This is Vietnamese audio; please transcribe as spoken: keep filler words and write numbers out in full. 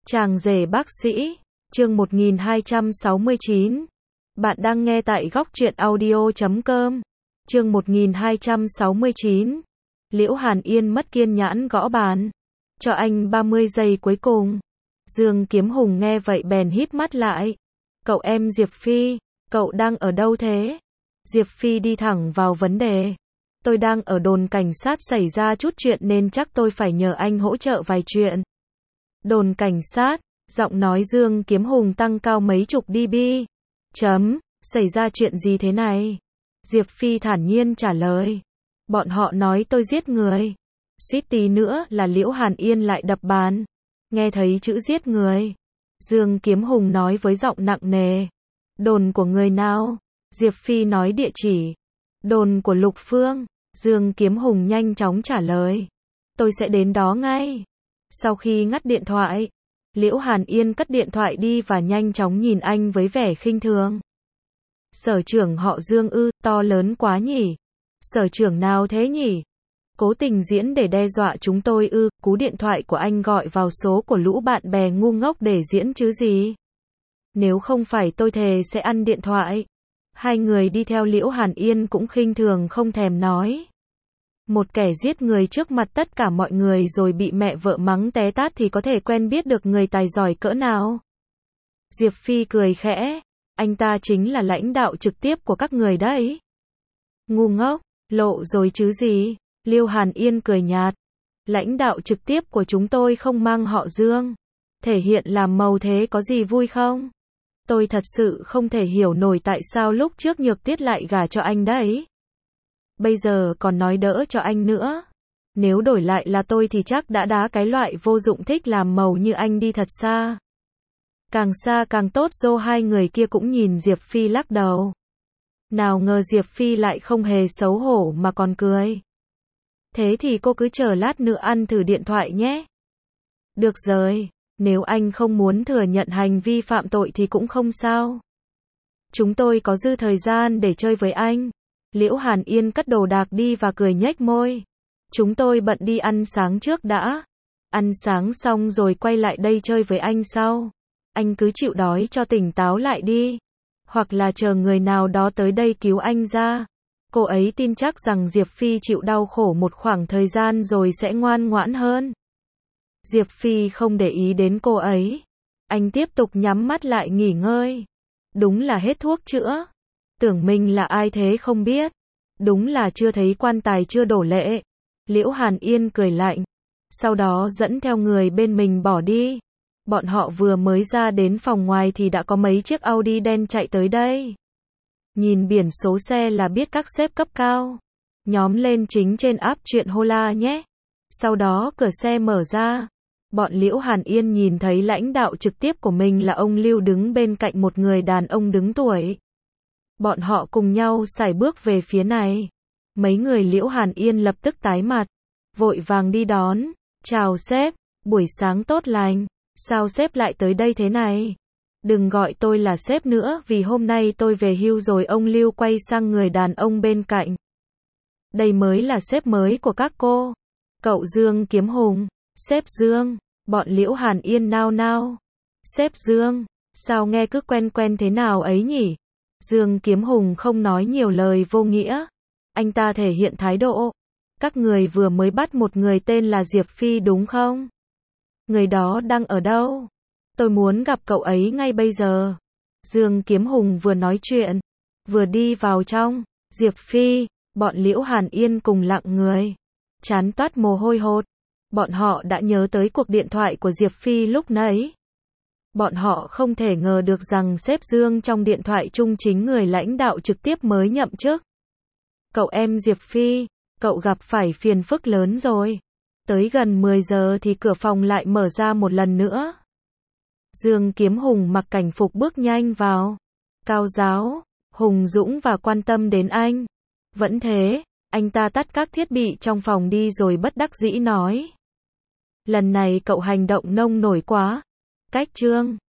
Chàng rể bác sĩ, chương một nghìn hai trăm sáu mươi chín. Bạn đang nghe tại góc truyện audio chấm com. Chương một nghìn hai trăm sáu mươi chín. Liễu Hàn Yên mất kiên nhẫn gõ bàn. Cho anh ba mươi giây cuối cùng. Dương Kiếm Hùng nghe vậy bèn híp mắt lại. Cậu em Diệp Phi, cậu đang ở đâu thế? Diệp Phi đi thẳng vào vấn đề. Tôi đang ở đồn cảnh sát, xảy ra chút chuyện nên chắc tôi phải nhờ anh hỗ trợ vài chuyện. Đồn cảnh sát, giọng nói Dương Kiếm Hùng tăng cao mấy chục dB. Chấm, xảy ra chuyện gì thế này? Diệp Phi thản nhiên trả lời. Bọn họ nói tôi giết người. Suýt tí nữa là Liễu Hàn Yên lại đập bàn. Nghe thấy chữ giết người, Dương Kiếm Hùng nói với giọng nặng nề. Đồn của người nào? Diệp Phi nói địa chỉ. Đồn của Lục Phương. Dương Kiếm Hùng nhanh chóng trả lời. Tôi sẽ đến đó ngay. Sau khi ngắt điện thoại, Liễu Hàn Yên cất điện thoại đi và nhanh chóng nhìn anh với vẻ khinh thường. Sở trưởng họ Dương ư, to lớn quá nhỉ? Sở trưởng nào thế nhỉ? Cố tình diễn để đe dọa chúng tôi ư? Cú điện thoại của anh gọi vào số của lũ bạn bè ngu ngốc để diễn chứ gì? Nếu không phải tôi thề sẽ ăn điện thoại. Hai người đi theo Liễu Hàn Yên cũng khinh thường không thèm nói. Một kẻ giết người trước mặt tất cả mọi người rồi bị mẹ vợ mắng té tát thì có thể quen biết được người tài giỏi cỡ nào. Diệp Phi cười khẽ. Anh ta chính là lãnh đạo trực tiếp của các người đấy. Ngu ngốc, lộ rồi chứ gì? Liễu Hàn Yên cười nhạt. Lãnh đạo trực tiếp của chúng tôi không mang họ Dương. Thể hiện làm màu thế có gì vui không? Tôi thật sự không thể hiểu nổi tại sao lúc trước Nhược Tiết lại gả cho anh đấy. Bây giờ còn nói đỡ cho anh nữa. Nếu đổi lại là tôi thì chắc đã đá cái loại vô dụng thích làm màu như anh đi thật xa. Càng xa càng tốt. Dô hai người kia cũng nhìn Diệp Phi lắc đầu. Nào ngờ Diệp Phi lại không hề xấu hổ mà còn cười. Thế thì cô cứ chờ lát nữa ăn thử điện thoại nhé. Được rồi, nếu anh không muốn thừa nhận hành vi phạm tội thì cũng không sao. Chúng tôi có dư thời gian để chơi với anh. Liễu Hàn Yên cất đồ đạc đi và cười nhếch môi. Chúng tôi bận đi ăn sáng trước đã. Ăn sáng xong rồi quay lại đây chơi với anh sau. Anh cứ chịu đói cho tỉnh táo lại đi. Hoặc là chờ người nào đó tới đây cứu anh ra. Cô ấy tin chắc rằng Diệp Phi chịu đau khổ một khoảng thời gian rồi sẽ ngoan ngoãn hơn. Diệp Phi không để ý đến cô ấy. Anh tiếp tục nhắm mắt lại nghỉ ngơi. Đúng là hết thuốc chữa. Tưởng mình là ai thế không biết. Đúng là chưa thấy quan tài chưa đổ lệ. Liễu Hàn Yên cười lạnh. Sau đó dẫn theo người bên mình bỏ đi. Bọn họ vừa mới ra đến phòng ngoài thì đã có mấy chiếc Audi đen chạy tới đây. Nhìn biển số xe là biết các sếp cấp cao. Nhóm lên chính trên app chuyện Hola nhé. Sau đó cửa xe mở ra. Bọn Liễu Hàn Yên nhìn thấy lãnh đạo trực tiếp của mình là ông Lưu đứng bên cạnh một người đàn ông đứng tuổi. Bọn họ cùng nhau sải bước về phía này. Mấy người Liễu Hàn Yên lập tức tái mặt. Vội vàng đi đón. Chào sếp, buổi sáng tốt lành. Sao sếp lại tới đây thế này? Đừng gọi tôi là sếp nữa vì hôm nay tôi về hưu rồi. Ông Lưu quay sang người đàn ông bên cạnh. Đây mới là sếp mới của các cô. Cậu Dương Kiếm Hùng. Sếp Dương. Bọn Liễu Hàn Yên nao nao. Sếp Dương, sao nghe cứ quen quen thế nào ấy nhỉ? Dương Kiếm Hùng không nói nhiều lời vô nghĩa. Anh ta thể hiện thái độ. Các người vừa mới bắt một người tên là Diệp Phi đúng không? Người đó đang ở đâu? Tôi muốn gặp cậu ấy ngay bây giờ. Dương Kiếm Hùng vừa nói chuyện, vừa đi vào trong. Diệp Phi, bọn Liễu Hàn Yên cùng lặng người. Chán toát mồ hôi hột. Bọn họ đã nhớ tới cuộc điện thoại của Diệp Phi lúc nãy. Bọn họ không thể ngờ được rằng sếp Dương trong điện thoại chung chính người lãnh đạo trực tiếp mới nhậm chức. Cậu em Diệp Phi, cậu gặp phải phiền phức lớn rồi. Tới gần mười giờ thì cửa phòng lại mở ra một lần nữa. Dương Kiếm Hùng mặc cảnh phục bước nhanh vào. Cao giáo, hùng dũng và quan tâm đến anh. Vẫn thế, anh ta tắt các thiết bị trong phòng đi rồi bất đắc dĩ nói. Lần này cậu hành động nông nổi quá. Cách trương.